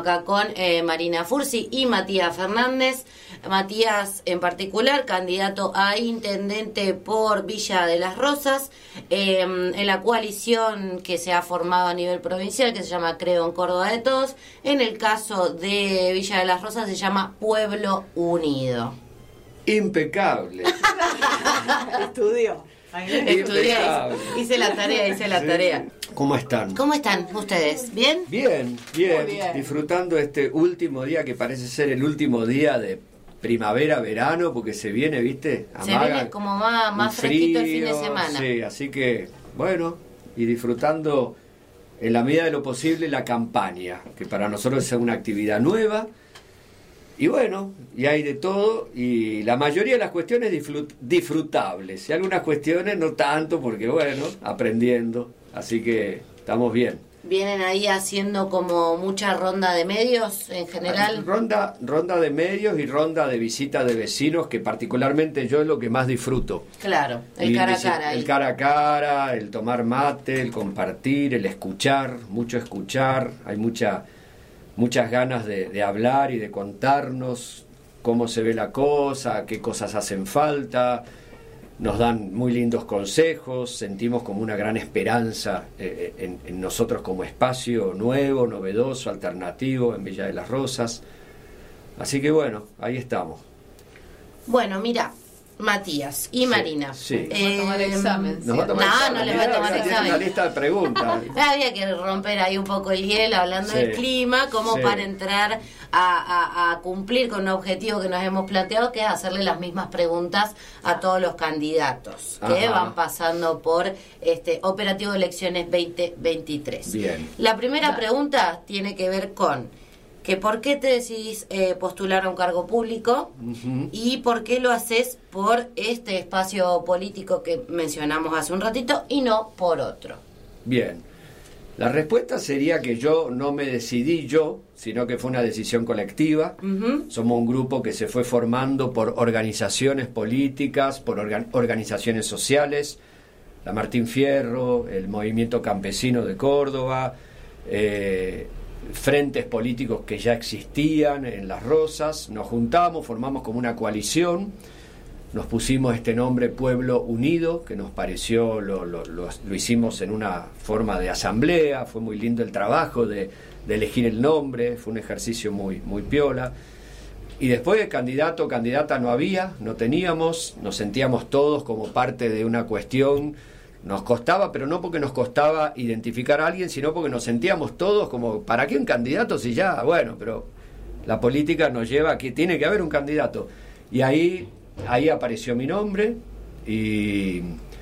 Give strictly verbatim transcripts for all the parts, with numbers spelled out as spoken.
acá con eh, Marina Fursi y Matías Fernández. Matías en particular, candidato a intendente por Villa de las Rosas, eh, en la coalición que se ha formado a nivel provincial, que se llama Creo en Córdoba de Todos. En el caso de Villa de las Rosas se llama Pueblo Unido. Impecable. Estudió. Estudié, hice la tarea, hice la Sí. tarea. ¿Cómo están? ¿Cómo están ustedes? ¿Bien? Bien, bien, Muy bien. disfrutando este último día que parece ser el último día de primavera, verano, porque se viene, ¿viste? Se Amaga viene como más, más un fresquito el fin de frío, semana. Sí, así que, bueno, y disfrutando en la medida de lo posible la campaña, que para nosotros es una actividad nueva. Y bueno, y hay de todo, y la mayoría de las cuestiones disfrut- disfrutables, y algunas cuestiones no tanto, porque bueno, aprendiendo, así que estamos bien. Vienen ahí haciendo como mucha ronda de medios en general. Ronda, ronda de medios y ronda de visita de vecinos, que particularmente yo es lo que más disfruto. Claro, el Y cara a visi- cara. ahí. El cara a cara, el tomar mate, el compartir, el escuchar, mucho escuchar, hay mucha... muchas ganas de, de hablar y de contarnos cómo se ve la cosa, qué cosas hacen falta, nos dan muy lindos consejos, sentimos como una gran esperanza eh, en, en nosotros como espacio nuevo, novedoso, alternativo en Villa de las Rosas. Así que bueno, ahí estamos. Bueno, mira, Matías y Sí, Marina. sí. Va a tomar examen. Nos va a tomar No, examen. no les va a Mirá, tomar mirá, tiene examen. una lista de preguntas. Había que romper ahí un poco el hielo hablando Sí. del clima, como Sí. para entrar a, a, a cumplir con un objetivo que nos hemos planteado, que es hacerle las mismas preguntas a todos los candidatos que Ajá. van pasando por este operativo de elecciones veinte veintitrés. Bien. La primera Dale. pregunta tiene que ver con que por qué te decidís eh, postular a un cargo público Ujú. y por qué lo haces por este espacio político que mencionamos hace un ratito y no por otro. Bien, la respuesta sería que yo no me decidí yo, sino que fue una decisión colectiva. Ujú. Somos un grupo que se fue formando por organizaciones políticas, por organ- organizaciones sociales, la Martín Fierro, el Movimiento Campesino de Córdoba, eh, frentes políticos que ya existían en Las Rosas. Nos juntamos, formamos como una coalición. Nos pusimos este nombre Pueblo Unido, que nos pareció, lo, lo, lo, lo hicimos en una forma de asamblea, fue muy lindo el trabajo de, de elegir el nombre, fue un ejercicio muy, muy piola. Y después de candidato o candidata no había, no teníamos, nos sentíamos todos como parte de una cuestión, nos costaba, pero no porque nos costaba identificar a alguien, sino porque nos sentíamos todos como, ¿para qué un candidato si ya? Bueno, pero la política nos lleva a que tiene que haber un candidato. Y ahí... Ahí apareció mi nombre y,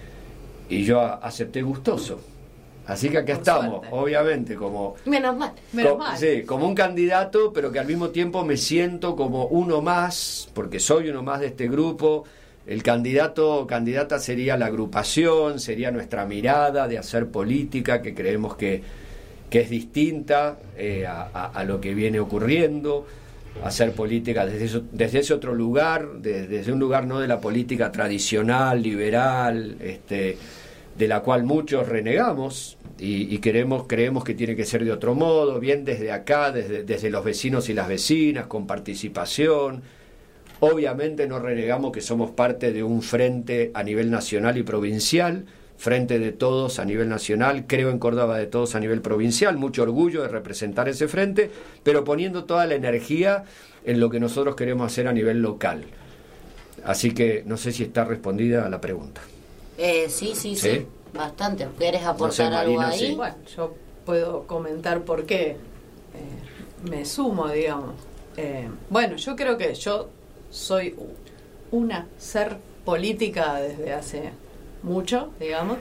y yo acepté gustoso. Así que acá Por estamos, suerte. obviamente, como, Menos mal. Menos co- mal. sí, como un candidato, pero que al mismo tiempo me siento como uno más, porque soy uno más de este grupo. El candidato o candidata sería la agrupación, sería nuestra mirada de hacer política, que creemos que, que es distinta eh, a, a, a lo que viene ocurriendo. Hacer política desde, eso, desde ese otro lugar, desde, desde un lugar no de la política tradicional, liberal, este, de la cual muchos renegamos y, y queremos, creemos que tiene que ser de otro modo, bien desde acá, desde, desde los vecinos y las vecinas, con participación. Obviamente no renegamos que somos parte de un frente a nivel nacional y provincial, Frente de Todos a nivel nacional, Creo en Córdoba de Todos a nivel provincial, mucho orgullo de representar ese frente, pero poniendo toda la energía en lo que nosotros queremos hacer a nivel local. Así que no sé si está respondida a la pregunta. Eh, sí, sí, sí, ¿Sí? bastante. ¿Querés No aportar sé, algo Marina, ahí? sí. Bueno, yo puedo comentar por qué eh, me sumo, digamos. Eh, bueno, yo creo que yo soy una ser política desde hace mucho, digamos.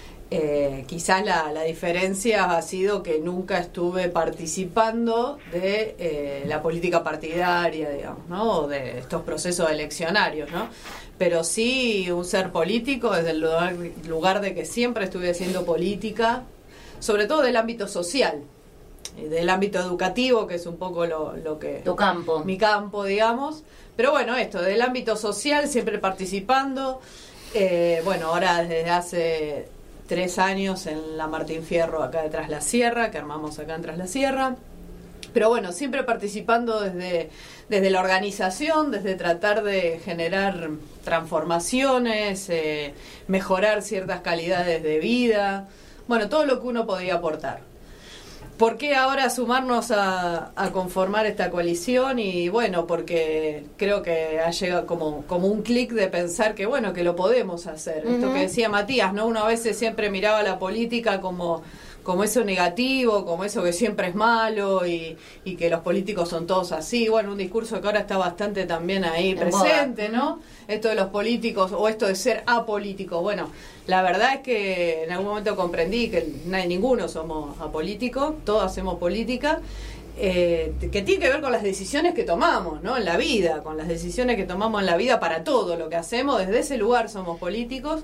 Eh, quizás la, la diferencia ha sido que nunca estuve participando de eh, la política partidaria, digamos, ¿no? O de estos procesos eleccionarios, ¿no? Pero sí un ser político desde el lugar, lugar de que siempre estuve haciendo política, sobre todo del ámbito social, eh, del ámbito educativo, que es un poco lo, lo que... Tu campo. Mi campo, digamos. Pero bueno, esto, del ámbito social, siempre participando. Eh, bueno, ahora desde hace tres años en la Martín Fierro, acá detrás de la Sierra, que armamos acá en Tras la Sierra. pero bueno, siempre participando desde, desde la organización, desde tratar de generar transformaciones, eh, mejorar ciertas calidades de vida, bueno, todo lo que uno podía aportar. ¿Por qué ahora sumarnos a, a conformar esta coalición? Y bueno, porque creo que ha llegado como, como un clic de pensar que bueno, que lo podemos hacer. Uh-huh. Esto que decía Matías, ¿no? Uno a veces siempre miraba la política como, como eso negativo, como eso que siempre es malo y, y que los políticos son todos así. Bueno, un discurso que ahora está bastante también ahí en presente, boda. ¿No? Esto de los políticos o esto de ser apolítico. Bueno, la verdad es que en algún momento comprendí que nadie, ninguno somos apolíticos, todos hacemos política, eh, que tiene que ver con las decisiones que tomamos, ¿no? En la vida, con las decisiones que tomamos en la vida para todo lo que hacemos, desde ese lugar somos políticos.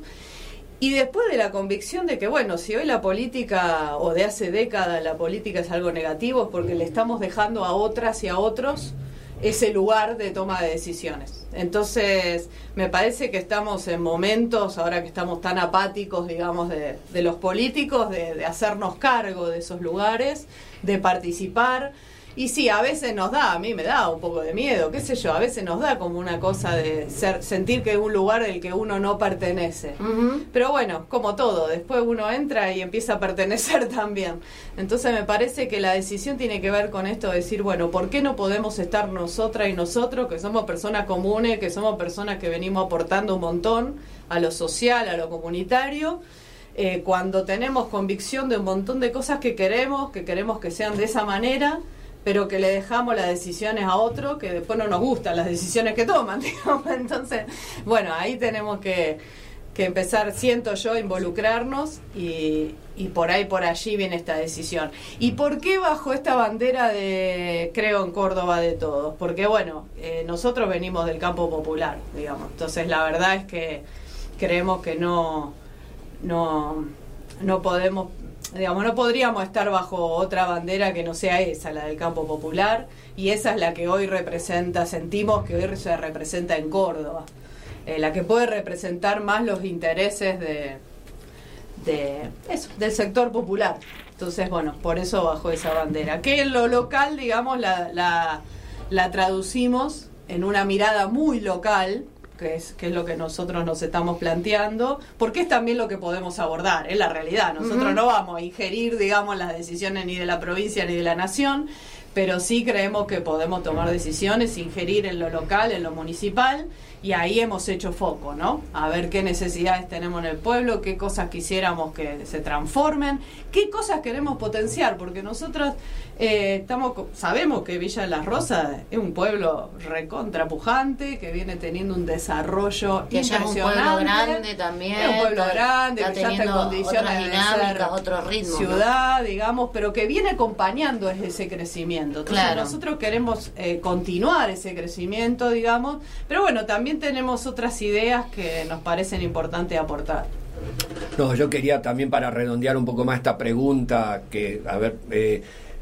Y después de la convicción de que, bueno, si hoy la política, o de hace décadas la política es algo negativo, es porque le estamos dejando a otras y a otros ese lugar de toma de decisiones. Entonces, me parece que estamos en momentos, ahora que estamos tan apáticos, digamos, de, de los políticos, de, de hacernos cargo de esos lugares, de participar. Y sí, a veces nos da, a mí me da un poco de miedo, qué sé yo, a veces nos da como una cosa de ser, sentir que es un lugar del que uno no pertenece. Uh-huh. Pero bueno, como todo, después uno entra y empieza a pertenecer también. Entonces me parece que la decisión tiene que ver con esto de decir, bueno, ¿por qué no podemos estar nosotras y nosotros, que somos personas comunes, que somos personas que venimos aportando un montón a lo social, a lo comunitario? Eh, cuando tenemos convicción de un montón de cosas que queremos, que queremos que sean de esa manera, pero que le dejamos las decisiones a otro que después no nos gustan las decisiones que toman, digamos. Entonces, bueno, ahí tenemos que, que empezar, siento yo, a involucrarnos y, y por ahí, por allí viene esta decisión. ¿Y por qué bajo esta bandera de creo en Córdoba de todos? Porque, bueno, eh, nosotros venimos del campo popular, digamos. Entonces, la verdad es que creemos que no, no, no podemos... Digamos, no podríamos estar bajo otra bandera que no sea esa, la del campo popular, y esa es la que hoy representa, sentimos que hoy se representa en Córdoba, eh, la que puede representar más los intereses de, de eso, del sector popular. Entonces, bueno, por eso bajo esa bandera. Que en lo local, digamos, la, la, la traducimos en una mirada muy local, que es, que es lo que nosotros nos estamos planteando, porque es también lo que podemos abordar, es la realidad. Nosotros uh-huh. no vamos a ingerir, digamos, las decisiones ni de la provincia ni de la nación, pero sí creemos que podemos tomar decisiones, ingerir en lo local, en lo municipal, y ahí hemos hecho foco, ¿no? A ver qué necesidades tenemos en el pueblo, qué cosas quisiéramos que se transformen, qué cosas queremos potenciar, porque nosotros eh, estamos sabemos que Villa de las Rosas es un pueblo recontrapujante, que viene teniendo un desarrollo que impresionante. Ya es un pueblo grande también. Es un pueblo grande, está que ya está en condiciones de ser otro ritmo, ciudad, ¿no? Digamos, pero que viene acompañando ese crecimiento. Entonces claro. nosotros queremos eh, continuar ese crecimiento, digamos, pero bueno, también tenemos otras ideas que nos parecen importantes aportar. No, yo quería también, para redondear un poco más esta pregunta, que, a ver, eh,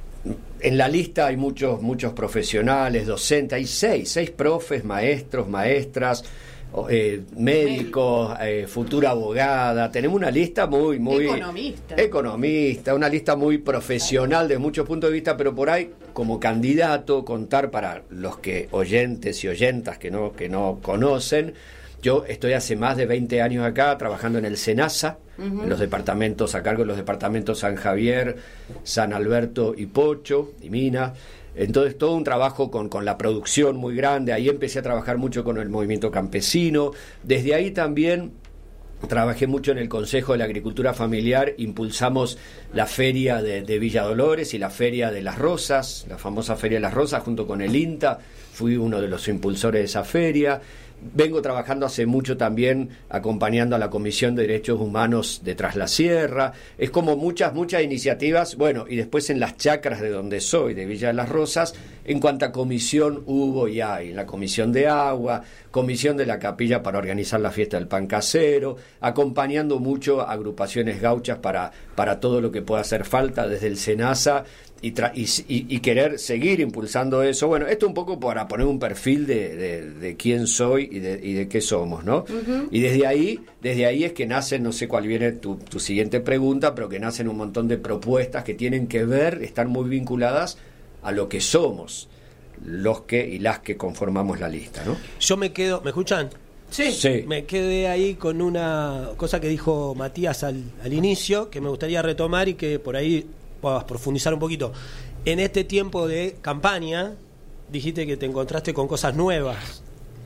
en la lista hay muchos, muchos profesionales, docentes, hay seis, seis profes, maestros, maestras, eh, médicos, eh, futura abogada. Tenemos una lista muy, muy... Economista. Economista, una lista muy profesional de muchos puntos de vista, pero por ahí, como candidato, contar para los que oyentes y oyentas que no, que no conocen, yo estoy hace más de veinte años acá trabajando en el SENASA, uh-huh. en los departamentos, a cargo de los departamentos San Javier, San Alberto y Pocho y Minas. Entonces todo un trabajo con, con la producción muy grande. Ahí empecé a trabajar mucho con el movimiento campesino. Desde ahí también trabajé mucho en el Consejo de la Agricultura Familiar. Impulsamos la feria de, de Villa Dolores y la feria de las Rosas, la famosa feria de las Rosas, junto con el INTA. Fui uno de los impulsores de esa feria. Vengo trabajando hace mucho también acompañando a la Comisión de Derechos Humanos de Tras la Sierra. Es como muchas, muchas iniciativas. Bueno, y después en las chacras de donde soy, de Villa de las Rosas, en cuanta comisión hubo y hay. La Comisión de Agua, Comisión de la Capilla para organizar la fiesta del pan casero, acompañando mucho a agrupaciones gauchas para, para todo lo que pueda hacer falta desde el SENASA. Y, tra- y, y, y querer seguir impulsando eso. Bueno, esto un poco para poner un perfil de, de, de quién soy y de, y de qué somos, ¿no? Uh-huh. Y desde ahí, desde ahí es que nacen, no sé cuál viene tu, tu siguiente pregunta, pero que nacen un montón de propuestas que tienen que ver, están muy vinculadas a lo que somos los que y las que conformamos la lista, ¿no? Yo me quedo, ¿me escuchan? Sí. Sí. Me quedé ahí con una cosa que dijo Matías al, al inicio, que me gustaría retomar y que por ahí puedas profundizar un poquito. En este tiempo de campaña, dijiste que te encontraste con cosas nuevas,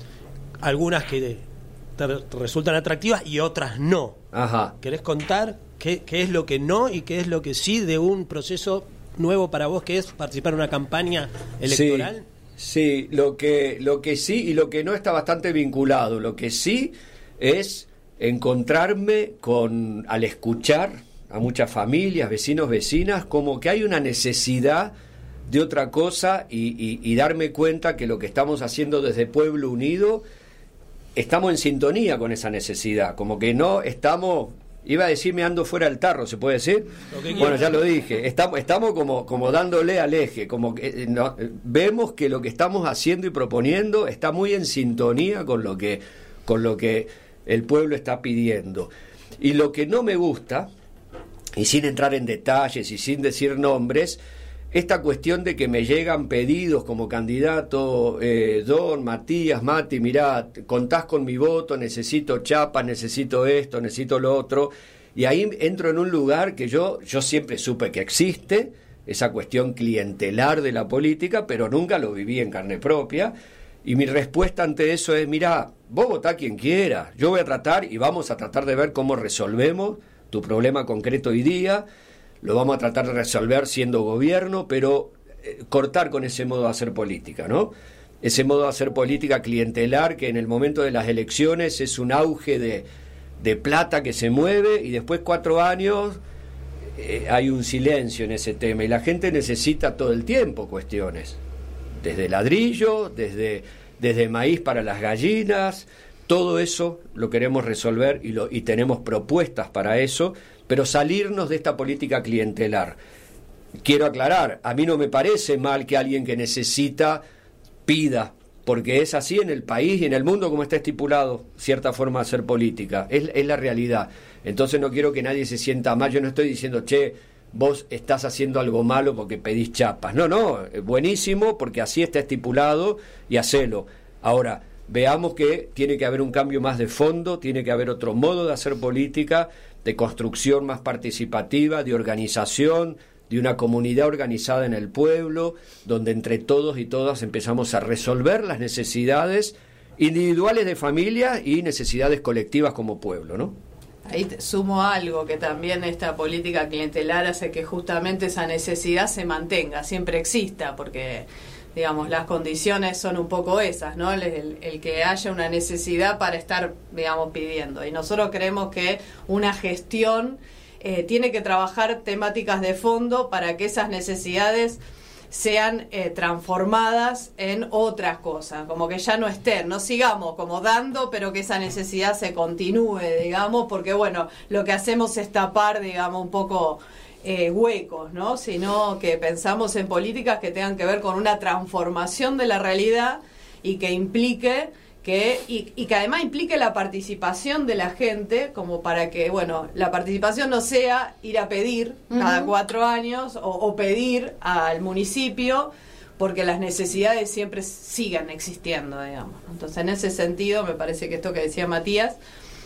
algunas que te resultan atractivas y otras no. Ajá. ¿Querés contar qué, qué es lo que no y qué es lo que sí de un proceso nuevo para vos, que es participar en una campaña electoral? Sí. Sí, lo que, lo que sí y lo que no está bastante vinculado. Lo que sí es encontrarme con, al escuchar a muchas familias, vecinos, vecinas, como que hay una necesidad de otra cosa y, y, y darme cuenta que lo que estamos haciendo desde Pueblo Unido, estamos en sintonía con esa necesidad, como que no estamos... Iba a decir me ando fuera del tarro, ¿se puede decir? Bueno, ya lo dije. Estamos, estamos como, como dándole al eje, como que eh, no, vemos que lo que estamos haciendo y proponiendo está muy en sintonía con lo que, con lo que el pueblo está pidiendo. Y lo que no me gusta, y sin entrar en detalles y sin decir nombres, esta cuestión de que me llegan pedidos como candidato, eh, Don, Matías, Mati, mirá, contás con mi voto, necesito chapas, necesito esto, necesito lo otro, y ahí entro en un lugar que yo, yo siempre supe que existe, esa cuestión clientelar de la política, pero nunca lo viví en carne propia, y mi respuesta ante eso es, mirá, vos votá quien quiera, yo voy a tratar y vamos a tratar de ver cómo resolvemos tu problema concreto hoy día. Lo vamos a tratar de resolver siendo gobierno, pero eh, cortar con ese modo de hacer política, ¿no? Ese modo de hacer política clientelar que en el momento de las elecciones es un auge de, de plata que se mueve y después cuatro años eh, hay un silencio en ese tema y la gente necesita todo el tiempo cuestiones, desde ladrillo, desde, desde maíz para las gallinas, todo eso lo queremos resolver y, lo, y tenemos propuestas para eso, pero salirnos de esta política clientelar. Quiero aclarar, a mí no me parece mal que alguien que necesita pida, porque es así en el país y en el mundo como está estipulado cierta forma de hacer política, es, es la realidad. Entonces no quiero que nadie se sienta mal, yo no estoy diciendo, che, vos estás haciendo algo malo porque pedís chapas. No, no, buenísimo porque así está estipulado y hacelo. Ahora, veamos que tiene que haber un cambio más de fondo, tiene que haber otro modo de hacer política, de construcción más participativa, de organización, de una comunidad organizada en el pueblo, donde entre todos y todas empezamos a resolver las necesidades individuales de familia y necesidades colectivas como pueblo, ¿no? Ahí te sumo algo, que también esta política clientelar hace que justamente esa necesidad se mantenga, siempre exista, porque... digamos, las condiciones son un poco esas, ¿no? El, el, el que haya una necesidad para estar, digamos, pidiendo. Y nosotros creemos que una gestión eh, tiene que trabajar temáticas de fondo para que esas necesidades sean eh, transformadas en otras cosas, como que ya no estén, no sigamos como dando, pero que esa necesidad se continúe, digamos, porque, bueno, lo que hacemos es tapar, digamos, un poco... Eh, huecos, ¿no? Sino que pensamos en políticas que tengan que ver con una transformación de la realidad y que implique que y, y que además implique la participación de la gente, como para que, bueno, la participación no sea ir a pedir uh-huh. cada cuatro años o, o pedir al municipio, porque las necesidades siempre sigan existiendo, digamos. Entonces, en ese sentido, me parece que esto que decía Matías,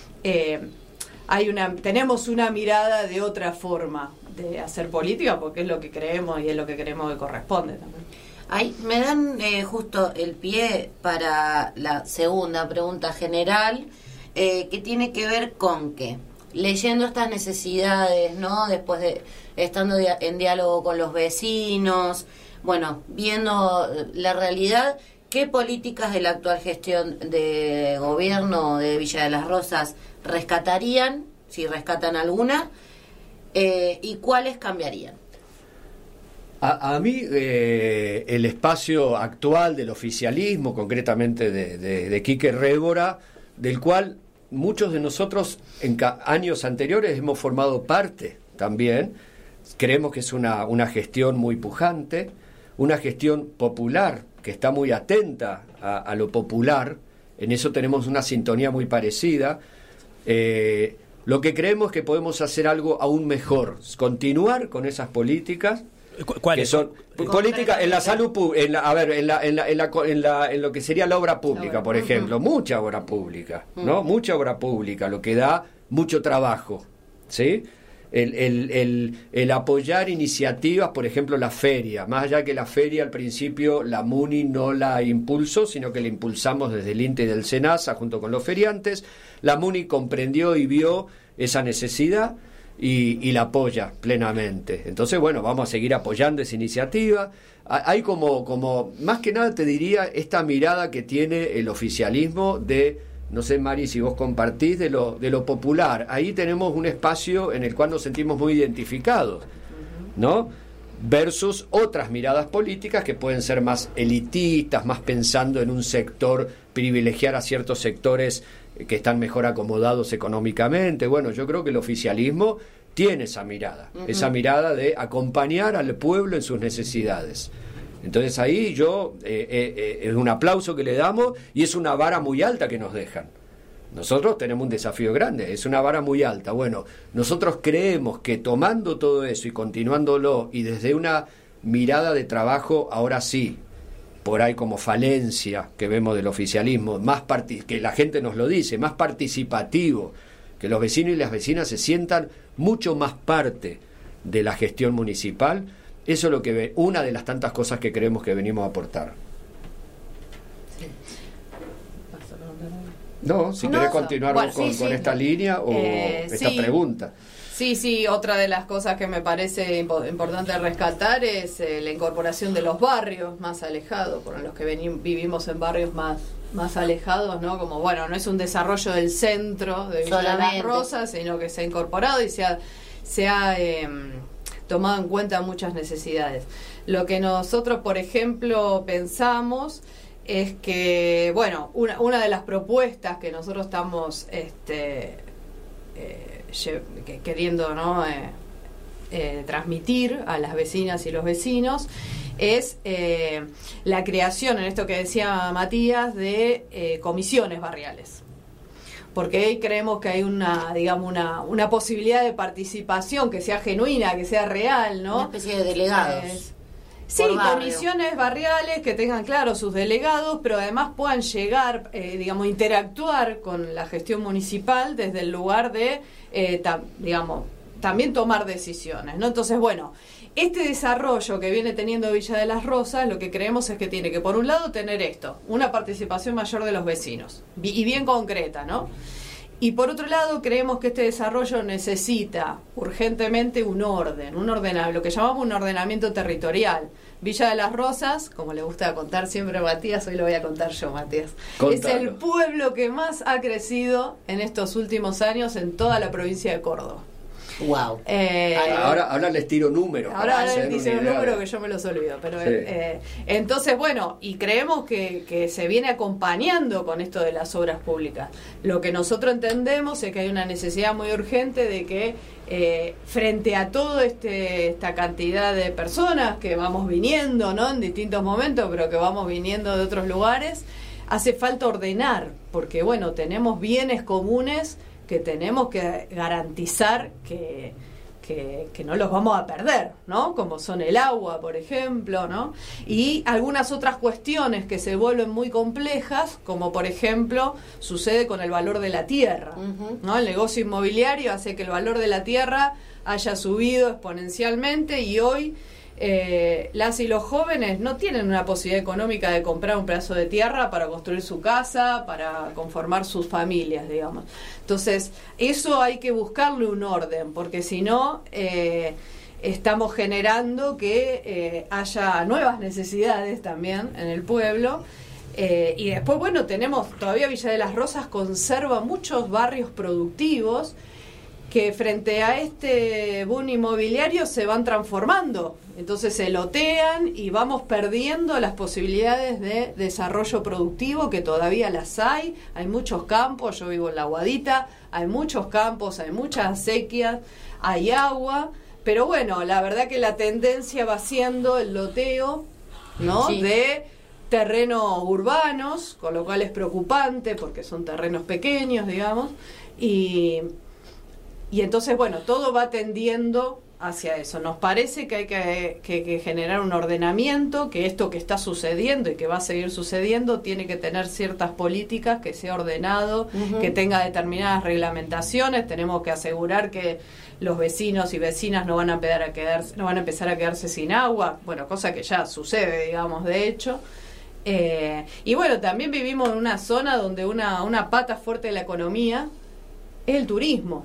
eh, hay una tenemos una mirada de otra forma de hacer política, porque es lo que creemos y es lo que creemos que corresponde también. Ahí me dan eh, justo el pie para la segunda pregunta general, eh, que tiene que ver con que, leyendo estas necesidades, ¿no? Después de estando dia- en diálogo con los vecinos, bueno, viendo la realidad, ¿qué políticas de la actual gestión de gobierno de Villa de las Rosas rescatarían, si rescatan alguna, eh, y cuáles cambiarían? A, a mí eh, el espacio actual del oficialismo, concretamente de, de, de Quique Révora, del cual muchos de nosotros en ca- años anteriores hemos formado parte también, creemos que es una, una gestión muy pujante, una gestión popular, que está muy atenta a, a lo popular, en eso tenemos una sintonía muy parecida. Eh, lo que creemos que podemos hacer algo aún mejor, continuar con esas políticas ¿Cuál que es? son política en la salud pública, en la, a ver, en la, en la, en la, en la, en lo que sería la obra pública, por ejemplo, uh-huh. mucha obra pública, ¿no? Uh-huh. Mucha obra pública, lo que da mucho trabajo, ¿sí? El, el, el, el apoyar iniciativas, por ejemplo, la feria, más allá que la feria al principio la MUNI no la impulsó, sino que la impulsamos desde el INTE y del SENASA junto con los feriantes. La MUNI comprendió y vio esa necesidad y, y la apoya plenamente. Entonces, bueno, vamos a seguir apoyando esa iniciativa. Hay como, como, más que nada te diría, esta mirada que tiene el oficialismo de... No sé, Mari, si vos compartís de lo, de lo popular. Ahí tenemos un espacio en el cual nos sentimos muy identificados, ¿no? Versus otras miradas políticas que pueden ser más elitistas, más pensando en un sector, privilegiar a ciertos sectores que están mejor acomodados económicamente. Bueno, yo creo que el oficialismo tiene esa mirada, uh-huh. esa mirada de acompañar al pueblo en sus necesidades. Entonces ahí yo, eh, eh, es un aplauso que le damos y es una vara muy alta que nos dejan. Nosotros tenemos un desafío grande, es una vara muy alta. Bueno, nosotros creemos que tomando todo eso y continuándolo y desde una mirada de trabajo, ahora sí, por ahí como falencia que vemos del oficialismo, más partic- que la gente nos lo dice, más participativo, que los vecinos y las vecinas se sientan mucho más parte de la gestión municipal. Eso es lo que ve, una de las tantas cosas que creemos que venimos a aportar. Sí. No, si no, querés no. continuar Bueno, con, sí, con sí. esta línea o eh, esta sí. pregunta. Sí, sí, otra de las cosas que me parece impo- importante rescatar es eh, la incorporación de los barrios más alejados, por los que veni- vivimos en barrios más más alejados, ¿no? Como, bueno, no es un desarrollo del centro de Villa de las Rosas, sino que se ha incorporado y se ha, se ha eh, tomado en cuenta muchas necesidades. Lo que nosotros, por ejemplo, pensamos es que, bueno, una, una de las propuestas que nosotros estamos este, eh, que, queriendo, ¿no? Eh, eh, transmitir a las vecinas y los vecinos es eh, la creación, en esto que decía Matías, de eh, comisiones barriales. Porque ahí creemos que hay una, digamos, una, una posibilidad de participación que sea genuina, que sea real, ¿no? Una especie de delegados. Eh, sí, barrio. Comisiones barriales que tengan claro sus delegados, pero además puedan llegar, eh, digamos, interactuar con la gestión municipal desde el lugar de, eh, ta, digamos, también tomar decisiones, ¿no? Entonces, bueno, este desarrollo que viene teniendo Villa de las Rosas, lo que creemos es que tiene que, por un lado, tener esto, una participación mayor de los vecinos, y bien concreta, ¿no? Y por otro lado, creemos que este desarrollo necesita urgentemente un orden, un ordenamiento, lo que llamamos un ordenamiento territorial. Villa de las Rosas, como le gusta contar siempre a Matías, hoy lo voy a contar yo, Matías, Contalo. Es el pueblo que más ha crecido en estos últimos años en toda la provincia de Córdoba. Wow. Eh, ahora, ahora les tiro números. Ahora, para ahora hacer dice una un idea número de- que yo me los olvido, pero Sí. eh, entonces, bueno, y creemos que, que se viene acompañando con esto de las obras públicas. Lo que nosotros entendemos es que hay una necesidad muy urgente de que eh, frente a todo este esta cantidad de personas que vamos viniendo, ¿no? En distintos momentos, pero que vamos viniendo de otros lugares, hace falta ordenar, porque bueno, tenemos bienes comunes que tenemos que garantizar que, que, que no los vamos a perder, ¿no? Como son el agua, por ejemplo, ¿no? Y algunas otras cuestiones que se vuelven muy complejas, como por ejemplo sucede con el valor de la tierra, Uh-huh. ¿no? El negocio inmobiliario hace que el valor de la tierra haya subido exponencialmente y hoy Eh, las y los jóvenes no tienen una posibilidad económica de comprar un pedazo de tierra para construir su casa, para conformar sus familias, digamos. Entonces, eso hay que buscarle un orden, porque si no, eh, estamos generando que eh, haya nuevas necesidades también en el pueblo. Eh, y después, bueno, tenemos, todavía Villa de las Rosas conserva muchos barrios productivos que frente a este boom inmobiliario se van transformando. Entonces se lotean y vamos perdiendo las posibilidades de desarrollo productivo, que todavía las hay. Hay muchos campos, yo vivo en La Guadita, hay muchos campos, hay muchas acequias, hay agua. Pero bueno, la verdad que la tendencia va siendo el loteo, ¿no? Sí. De terrenos urbanos, con lo cual es preocupante porque son terrenos pequeños, digamos, y... Y entonces, bueno, todo va tendiendo hacia eso. Nos parece que hay que, que, que generar un ordenamiento, que esto que está sucediendo y que va a seguir sucediendo tiene que tener ciertas políticas, que sea ordenado, uh-huh. que tenga determinadas reglamentaciones. Tenemos que asegurar que los vecinos y vecinas no van a empezar a quedarse, no van a empezar a quedarse sin agua, bueno, cosa que ya sucede, digamos, de hecho. Eh, y bueno, también vivimos en una zona donde una, una pata fuerte de la economía es el turismo.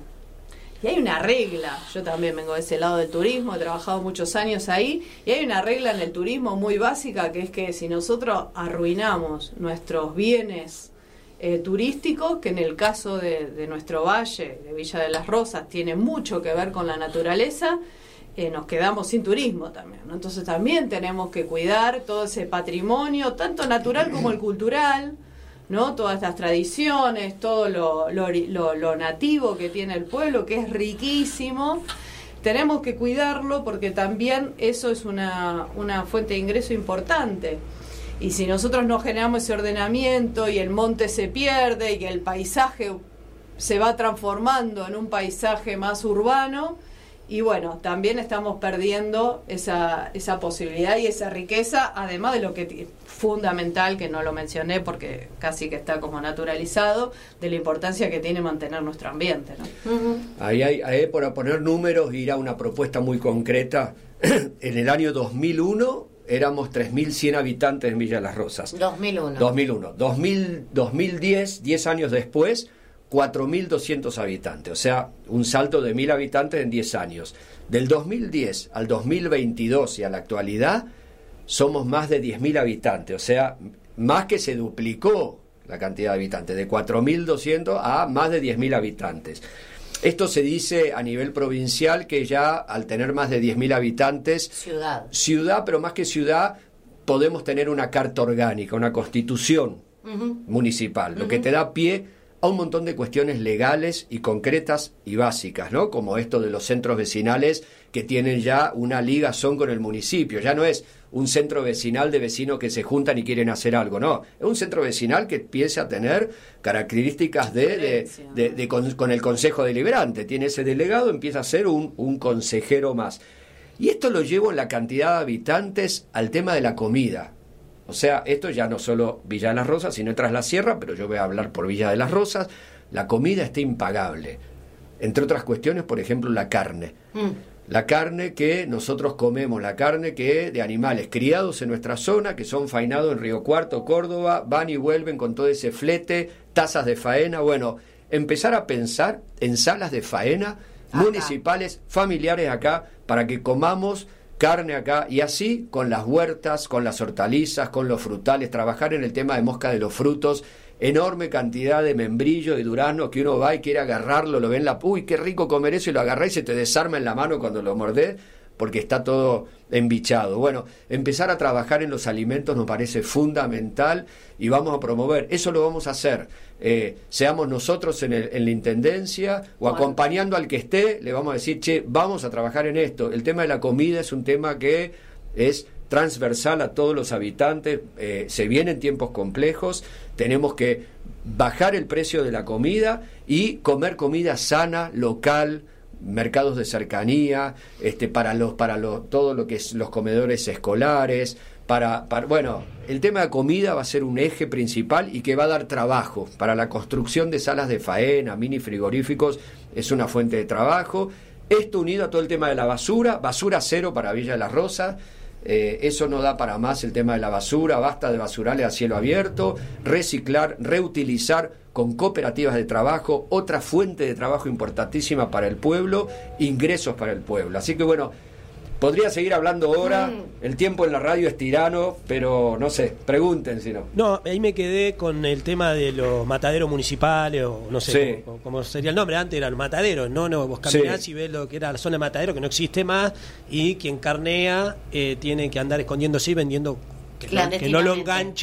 Y hay una regla, yo también vengo de ese lado del turismo, he trabajado muchos años ahí, y hay una regla en el turismo muy básica, que es que si nosotros arruinamos nuestros bienes eh, turísticos, que en el caso de, de nuestro valle, de Villa de las Rosas, tiene mucho que ver con la naturaleza, eh, nos quedamos sin turismo también, ¿no? Entonces también tenemos que cuidar todo ese patrimonio, tanto natural como el cultural, ¿no? Todas estas tradiciones, todo lo, lo, lo, lo nativo que tiene el pueblo, que es riquísimo. Tenemos que cuidarlo porque también eso es una, una fuente de ingreso importante. Y si nosotros no generamos ese ordenamiento y el monte se pierde y que el paisaje se va transformando en un paisaje más urbano, y bueno, también estamos perdiendo esa, esa posibilidad y esa riqueza, además de lo que fundamental, que no lo mencioné porque casi que está como naturalizado, de la importancia que tiene mantener nuestro ambiente, ¿no? Uh-huh. Ahí hay, ahí por poner números, ir a una propuesta muy concreta. En el año dos mil uno éramos tres mil cien habitantes en Villa Las Rosas. dos mil uno. dos mil uno. dos mil, dos mil diez, diez años después, cuatro mil doscientos habitantes, o sea, un salto de mil habitantes en diez años. Del dos mil diez al dos mil veintidós y a la actualidad, somos más de diez mil habitantes, o sea, más que se duplicó la cantidad de habitantes, de cuatro mil doscientos a más de diez mil habitantes. Esto se dice a nivel provincial, que ya al tener más de diez mil habitantes, ciudad, ciudad, pero más que ciudad, podemos tener una carta orgánica, una constitución uh-huh. municipal, uh-huh. lo que te da pie a un montón de cuestiones legales y concretas y básicas, ¿no? Como esto de los centros vecinales que tienen ya una ligazón con el municipio. Ya no es un centro vecinal de vecinos que se juntan y quieren hacer algo, no. Es un centro vecinal que empieza a tener características de, de, de, de con, con el Consejo Deliberante. Tiene ese delegado, empieza a ser un, un consejero más. Y esto lo llevo en la cantidad de habitantes al tema de la comida. O sea, esto ya no solo Villa de las Rosas, sino Tras la Sierra, pero yo voy a hablar por Villa de las Rosas. La comida está impagable. Entre otras cuestiones, por ejemplo, la carne. Mm. La carne que nosotros comemos, la carne que de animales criados en nuestra zona, que son faenados en Río Cuarto, Córdoba, van y vuelven con todo ese flete, tasas de faena. Bueno, empezar a pensar en salas de faena acá, municipales, familiares acá, para que comamos carne acá, y así con las huertas, con las hortalizas, con los frutales, trabajar en el tema de mosca de los frutos, enorme cantidad de membrillo y durazno que uno va y quiere agarrarlo, lo ve en la... Uy, qué rico comer eso, y lo agarrá y se te desarma en la mano cuando lo mordés, porque está todo embichado. Bueno, empezar a trabajar en los alimentos nos parece fundamental y vamos a promover. Eso lo vamos a hacer, eh, seamos nosotros en, el, en la intendencia o bueno. acompañando al que esté, le vamos a decir, che, vamos a trabajar en esto. El tema de la comida es un tema que es transversal a todos los habitantes, eh, se vienen tiempos complejos, tenemos que bajar el precio de la comida y comer comida sana, local, mercados de cercanía, este para los para los todo lo que es los comedores escolares, para, para bueno, el tema de comida va a ser un eje principal y que va a dar trabajo para la construcción de salas de faena, mini frigoríficos, es una fuente de trabajo. Esto unido a todo el tema de la basura, basura cero para Villa de las Rosas. Eh, eso no da para más el tema de la basura, basta de basurales a cielo abierto, reciclar, reutilizar con cooperativas de trabajo, otra fuente de trabajo importantísima para el pueblo, ingresos para el pueblo. Así que bueno, podría seguir hablando ahora, mm. el tiempo en la radio es tirano, pero no sé, pregunten si no. No, ahí me quedé con el tema de los mataderos municipales, o no sé sí. cómo, cómo sería el nombre, antes eran mataderos, no, no, vos caminás sí. y ves lo que era la zona de matadero, que no existe más, y quien carnea eh, tiene que andar escondiéndose y vendiendo, que, no, que no lo enganchen,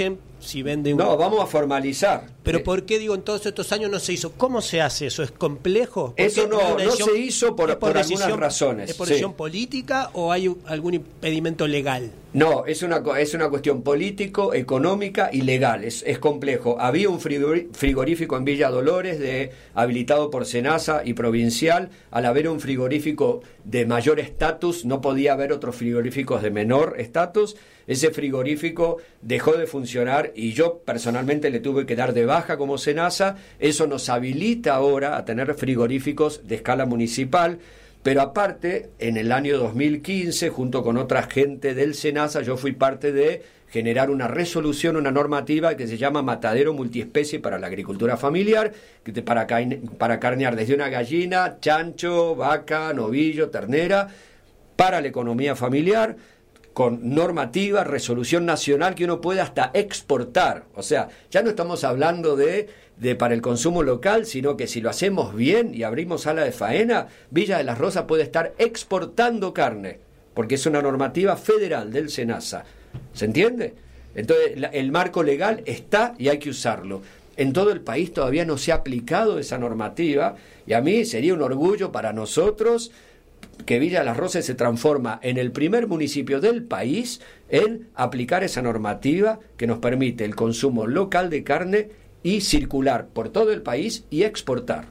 si vende un... No, vamos a formalizar. Pero Eh, ¿por qué, digo, en todos estos años no se hizo? ¿Cómo se hace eso? ¿Es complejo? ¿Por Eso qué? no- ¿Es una no decisión- se hizo por- es por algunas decisión- razones, ¿Es por sí. decisión política o hay un- algún impedimento legal? No, es una, co- es una cuestión político, económica y legal. Es, es complejo. Había un frigori- frigorífico en Villa Dolores de, habilitado por Senasa y provincial. Al haber un frigorífico de mayor estatus, no podía haber otros frigoríficos de menor estatus. Ese frigorífico dejó de funcionar y yo personalmente le tuve que dar de baja como Senasa. Eso nos habilita ahora a tener frigoríficos de escala municipal. Pero aparte, en el año dos mil quince, junto con otra gente del Senasa, yo fui parte de generar una resolución, una normativa que se llama Matadero Multiespecie para la Agricultura Familiar, que te, para, caine- para carnear desde una gallina, chancho, vaca, novillo, ternera, para la economía familiar, con normativa, resolución nacional que uno puede hasta exportar. O sea, ya no estamos hablando de, de para el consumo local, sino que si lo hacemos bien y abrimos sala de faena, Villa de las Rosas puede estar exportando carne, porque es una normativa federal del Senasa. ¿Se entiende? Entonces, la- el marco legal está y hay que usarlo. En todo el país todavía no se ha aplicado esa normativa y a mí sería un orgullo para nosotros que Villa de las Rosas se transforma en el primer municipio del país en aplicar esa normativa que nos permite el consumo local de carne y circular por todo el país y exportar.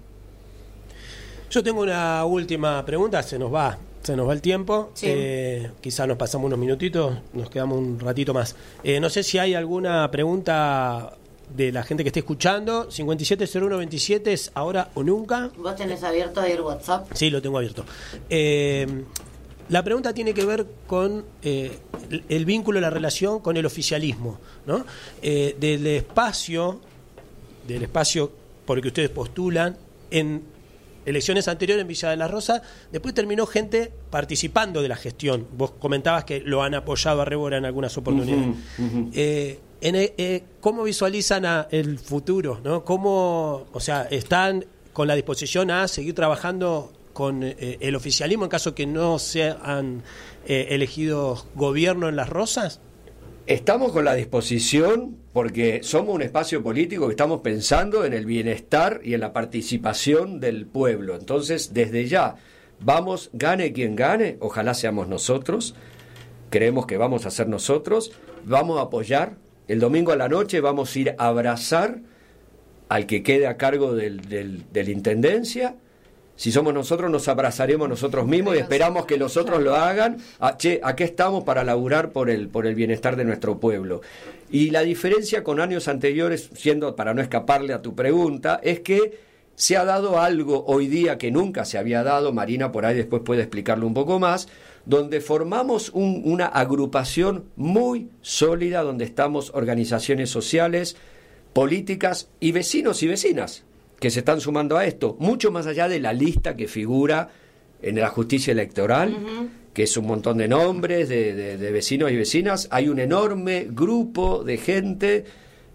Yo tengo una última pregunta, se nos va, se nos va el tiempo, Sí. eh, quizás nos pasamos unos minutitos, nos quedamos un ratito más. Eh, no sé si hay alguna pregunta de la gente que esté escuchando. Cincuenta y siete cero uno veintisiete es ahora o nunca. ¿Vos tenés abierto ahí el WhatsApp? Sí, lo tengo abierto. Eh, la pregunta tiene que ver con eh, el, el vínculo, la relación con el oficialismo, ¿no? Eh, del espacio, del espacio por el que ustedes postulan en elecciones anteriores en Villa de las Rosas, después terminó gente participando de la gestión. Vos comentabas que lo han apoyado a Rebora en algunas oportunidades. Ujú, ujú. Eh, en, eh, ¿Cómo visualizan a el futuro? ¿No? ¿Cómo, o sea, están con la disposición a seguir trabajando con eh, el oficialismo en caso que no sean eh, elegidos gobierno en Las Rosas? Estamos con la disposición porque somos un espacio político que estamos pensando en el bienestar y en la participación del pueblo. Entonces, desde ya, vamos, gane quien gane, ojalá seamos nosotros, creemos que vamos a ser nosotros, vamos a apoyar. El domingo a la noche vamos a ir a abrazar al que quede a cargo del, del, de la intendencia. Si somos nosotros, nos abrazaremos nosotros mismos y esperamos que los otros lo hagan. Ah, che, aquí estamos para laburar por el, por el bienestar de nuestro pueblo. Y la diferencia con años anteriores, siendo para no escaparle a tu pregunta, es que se ha dado algo hoy día que nunca se había dado, Marina por ahí después puede explicarlo un poco más, donde formamos un, una agrupación muy sólida, donde estamos organizaciones sociales, políticas y vecinos y vecinas que se están sumando a esto, mucho más allá de la lista que figura en la justicia electoral, uh-huh. que es un montón de nombres de, de, de vecinos y vecinas. Hay un enorme grupo de gente,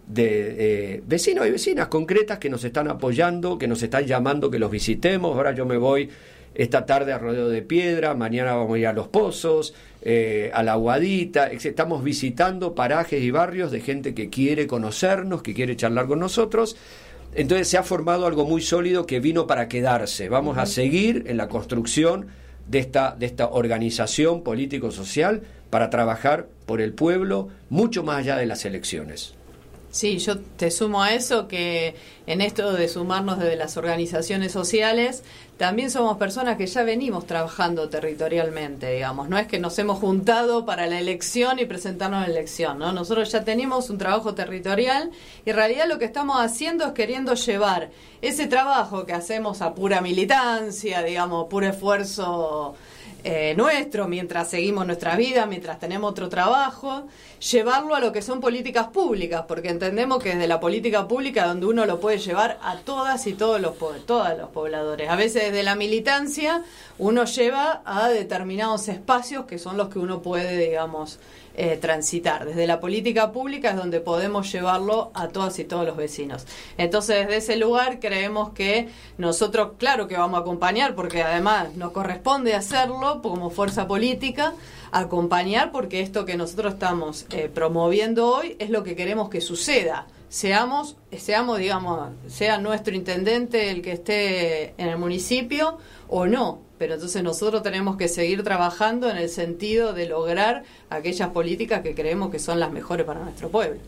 de eh, vecinos y vecinas concretas que nos están apoyando, que nos están llamando que los visitemos. Ahora yo me voy esta tarde a Rodeo de Piedra, mañana vamos a ir a Los Pozos, eh, a La Aguadita. Estamos visitando parajes y barrios de gente que quiere conocernos, que quiere charlar con nosotros. Entonces se ha formado algo muy sólido que vino para quedarse. Vamos uh-huh. a seguir en la construcción de esta, de esta organización político-social para trabajar por el pueblo mucho más allá de las elecciones. Sí, yo te sumo a eso que en esto de sumarnos desde las organizaciones sociales, también somos personas que ya venimos trabajando territorialmente, digamos. No es que nos hemos juntado para la elección y presentarnos a la elección, ¿no? Nosotros ya tenemos un trabajo territorial y en realidad lo que estamos haciendo es queriendo llevar ese trabajo que hacemos a pura militancia, digamos, puro esfuerzo Eh, nuestro, mientras seguimos nuestra vida, mientras tenemos otro trabajo, llevarlo a lo que son políticas públicas, porque entendemos que desde la política pública donde uno lo puede llevar a todas y todos los, todos los pobladores. A veces desde la militancia uno lleva a determinados espacios que son los que uno puede, digamos, eh, transitar. Desde la política pública es donde podemos llevarlo a todas y todos los vecinos. Entonces, desde ese lugar creemos que nosotros, claro que vamos a acompañar, porque además nos corresponde hacerlo como fuerza política, acompañar, porque esto que nosotros estamos eh, promoviendo hoy es lo que queremos que suceda. Seamos, seamos, digamos, sea nuestro intendente el que esté en el municipio o no, pero entonces nosotros tenemos que seguir trabajando en el sentido de lograr aquellas políticas que creemos que son las mejores para nuestro pueblo.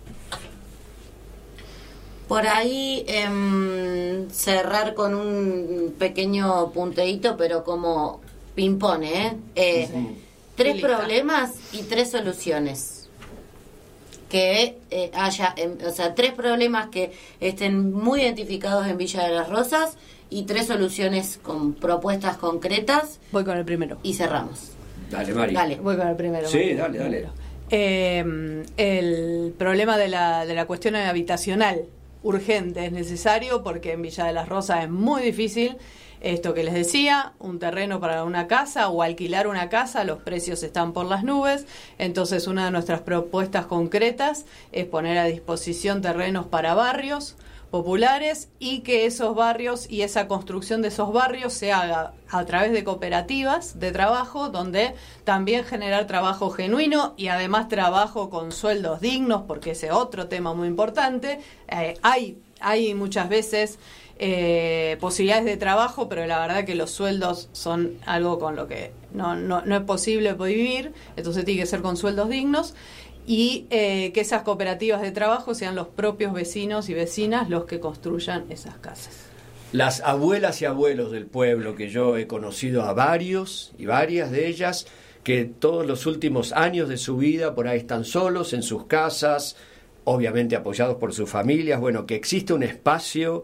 Por ahí eh, cerrar con un pequeño punteíto, pero como ping-pong, ¿eh? eh sí. Tres Lista. Problemas y tres soluciones. Que eh, haya, eh, o sea, tres problemas que estén muy identificados en Villa de las Rosas y tres soluciones con propuestas concretas. Voy con el primero. Y cerramos. Dale, Mari. Dale, voy con el primero. Sí, dale, dale. Eh, el problema de la, de la cuestión habitacional urgente es necesario porque en Villa de las Rosas es muy difícil. Esto que les decía, un terreno para una casa o alquilar una casa, los precios están por las nubes. Entonces, una de nuestras propuestas concretas es poner a disposición terrenos para barrios populares y que esos barrios y esa construcción de esos barrios se haga a través de cooperativas de trabajo, donde también generar trabajo genuino y además trabajo con sueldos dignos, porque ese es otro tema muy importante. Eh, hay, hay muchas veces Eh, posibilidades de trabajo, pero la verdad que los sueldos son algo con lo que no, no, no es posible vivir, entonces tiene que ser con sueldos dignos y eh, que esas cooperativas de trabajo sean los propios vecinos y vecinas los que construyan esas casas. Las abuelas y abuelos del pueblo, que yo he conocido a varios y varias de ellas, que todos los últimos años de su vida por ahí están solos en sus casas, obviamente apoyados por sus familias, bueno, que existe un espacio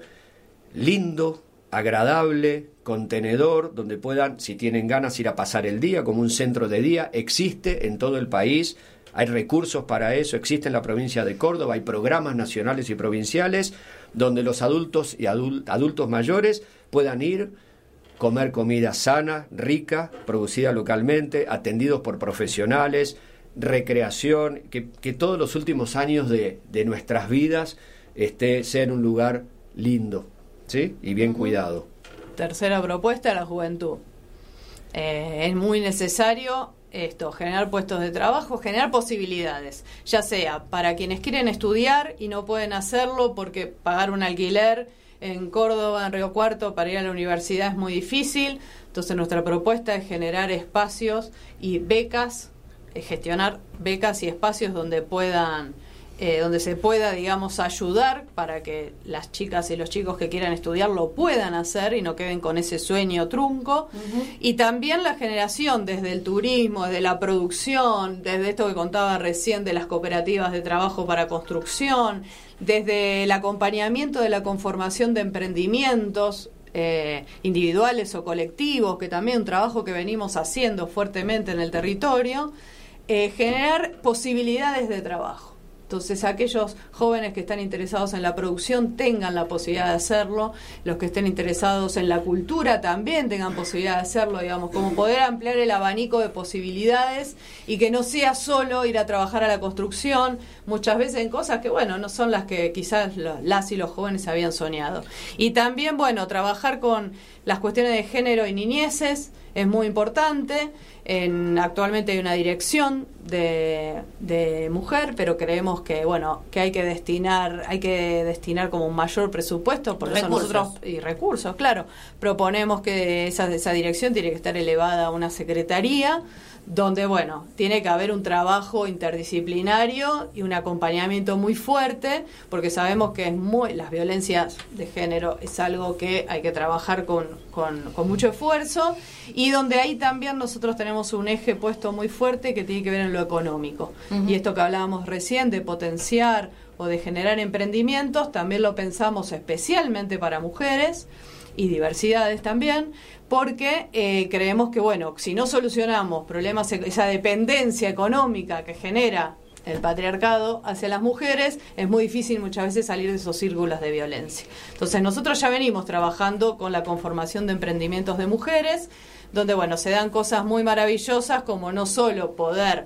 lindo, agradable, contenedor, donde puedan, si tienen ganas, ir a pasar el día, como un centro de día. Existe en todo el país, hay recursos para eso, existe en la provincia de Córdoba, hay programas nacionales y provinciales donde los adultos y adult, adultos mayores puedan ir, comer comida sana, rica, producida localmente, atendidos por profesionales, recreación, que, que todos los últimos años de, de nuestras vidas este, sean un lugar lindo. ¿Sí? Y bien cuidado. Tercera propuesta, la juventud. Eh, es muy necesario esto, generar puestos de trabajo, generar posibilidades, ya sea para quienes quieren estudiar y no pueden hacerlo porque pagar un alquiler en Córdoba, en Río Cuarto, para ir a la universidad es muy difícil. Entonces nuestra propuesta es generar espacios y becas, eh, gestionar becas y espacios donde puedan Eh, donde se pueda, digamos, ayudar para que las chicas y los chicos que quieran estudiar lo puedan hacer y no queden con ese sueño trunco. Uh-huh. Y también la generación desde el turismo, desde la producción, desde esto que contaba recién de las cooperativas de trabajo para construcción, desde el acompañamiento de la conformación de emprendimientos eh, individuales o colectivos, que también es un trabajo que venimos haciendo fuertemente en el territorio, eh, generar posibilidades de trabajo. Entonces, aquellos jóvenes que están interesados en la producción tengan la posibilidad de hacerlo, los que estén interesados en la cultura también tengan posibilidad de hacerlo, digamos, como poder ampliar el abanico de posibilidades y que no sea solo ir a trabajar a la construcción, muchas veces en cosas que, bueno, no son las que quizás las y los jóvenes habían soñado. Y también, bueno, trabajar con las cuestiones de género y niñeces es muy importante. En, actualmente hay una dirección de, de mujer, pero creemos que bueno que hay que destinar hay que destinar como un mayor presupuesto, por eso nosotros y recursos, claro, proponemos que esa esa dirección tiene que estar elevada a una secretaría donde, bueno, tiene que haber un trabajo interdisciplinario y un acompañamiento muy fuerte, porque sabemos que es muy, las violencias de género es algo que hay que trabajar con, con, con mucho esfuerzo, y donde ahí también nosotros tenemos un eje puesto muy fuerte que tiene que ver en lo económico. Uh-huh. Y esto que hablábamos recién de potenciar o de generar emprendimientos, también lo pensamos especialmente para mujeres y diversidades también, porque eh, creemos que, bueno, si no solucionamos problemas, esa dependencia económica que genera el patriarcado hacia las mujeres, es muy difícil muchas veces salir de esos círculos de violencia. Entonces nosotros ya venimos trabajando con la conformación de emprendimientos de mujeres, donde, bueno, se dan cosas muy maravillosas como no solo poder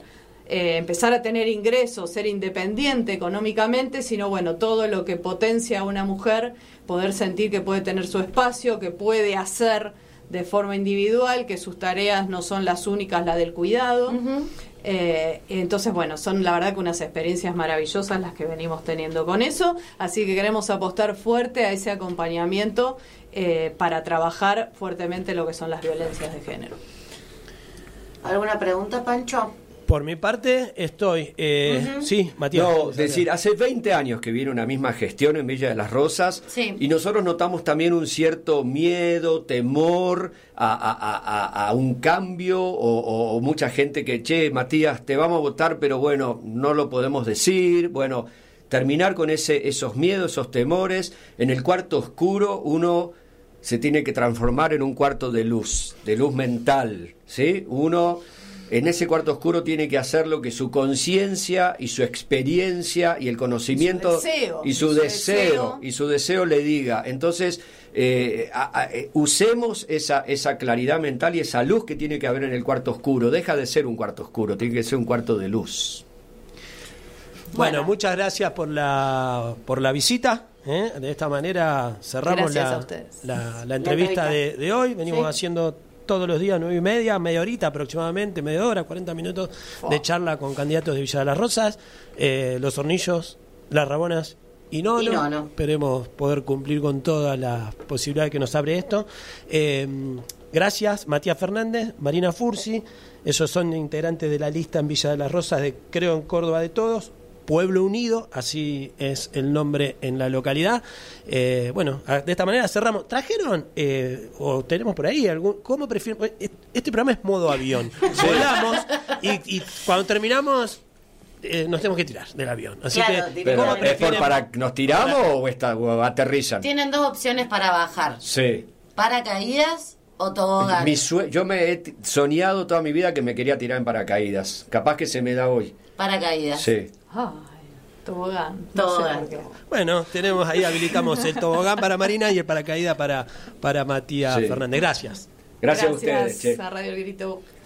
eh, empezar a tener ingresos, ser independiente económicamente, sino bueno, todo lo que potencia a una mujer, poder sentir que puede tener su espacio, que puede hacer de forma individual, que sus tareas no son las únicas, la del cuidado. Uh-huh. Eh, entonces, bueno, son la verdad que unas experiencias maravillosas las que venimos teniendo con eso, así que queremos apostar fuerte a ese acompañamiento eh, para trabajar fuertemente lo que son las violencias de género. ¿Alguna pregunta, Pancho? Por mi parte, estoy... Eh, uh-huh. Sí, Matías. No, decir, hace veinte años que viene una misma gestión en Villa de las Rosas, sí. y nosotros notamos también un cierto miedo, temor a, a, a, a un cambio, o, o mucha gente que, che, Matías, te vamos a votar, pero bueno, no lo podemos decir, bueno, terminar con ese, esos miedos, esos temores. En el cuarto oscuro uno se tiene que transformar en un cuarto de luz, de luz mental, ¿sí? Uno... En ese cuarto oscuro tiene que hacer lo que su conciencia y su experiencia y el conocimiento y su deseo, y su, y su deseo, deseo y su deseo le diga. Entonces, eh, a, a, eh, usemos esa, esa claridad mental y esa luz que tiene que haber en el cuarto oscuro. Deja de ser un cuarto oscuro, tiene que ser un cuarto de luz. Bueno, Bueno. muchas gracias por la por la visita. ¿eh? De esta manera cerramos Gracias a la, ustedes. la, la entrevista La de, de hoy. Venimos Sí. haciendo todos los días, nueve y media, media horita aproximadamente, media hora, cuarenta minutos Oh. de charla con candidatos de Villa de las Rosas, eh, Los Hornillos, Las Rabonas y Nono. Y Nono. Esperemos poder cumplir con todas las posibilidades que nos abre esto. Eh, gracias, Matías Fernández, Marina Fursi, esos son integrantes de la lista en Villa de las Rosas de Creo en Córdoba de Todos. Pueblo Unido, así es el nombre en la localidad. Eh, bueno, de esta manera cerramos. ¿Trajeron, eh, o tenemos por ahí, algún, cómo prefieren? Este programa es modo avión. Volamos y, y cuando terminamos eh, nos tenemos que tirar del avión. Así Claro, que, Pero, ¿cómo ¿es por prefieren? para nos tiramos para- o, está, o aterrizan? Tienen dos opciones para bajar: Sí. paracaídas o tobogán. Mi sue- yo me he t- soñado toda mi vida que me quería tirar en paracaídas. Capaz que se me da hoy. Paracaídas. Sí. Ay, tobogán. No Tobogán. sé por qué. Bueno, tenemos ahí, habilitamos el tobogán para Marina y el paracaídas para, para Matías Sí. Fernández. Gracias. Gracias, Gracias a ustedes. Che. a Radio El Grito.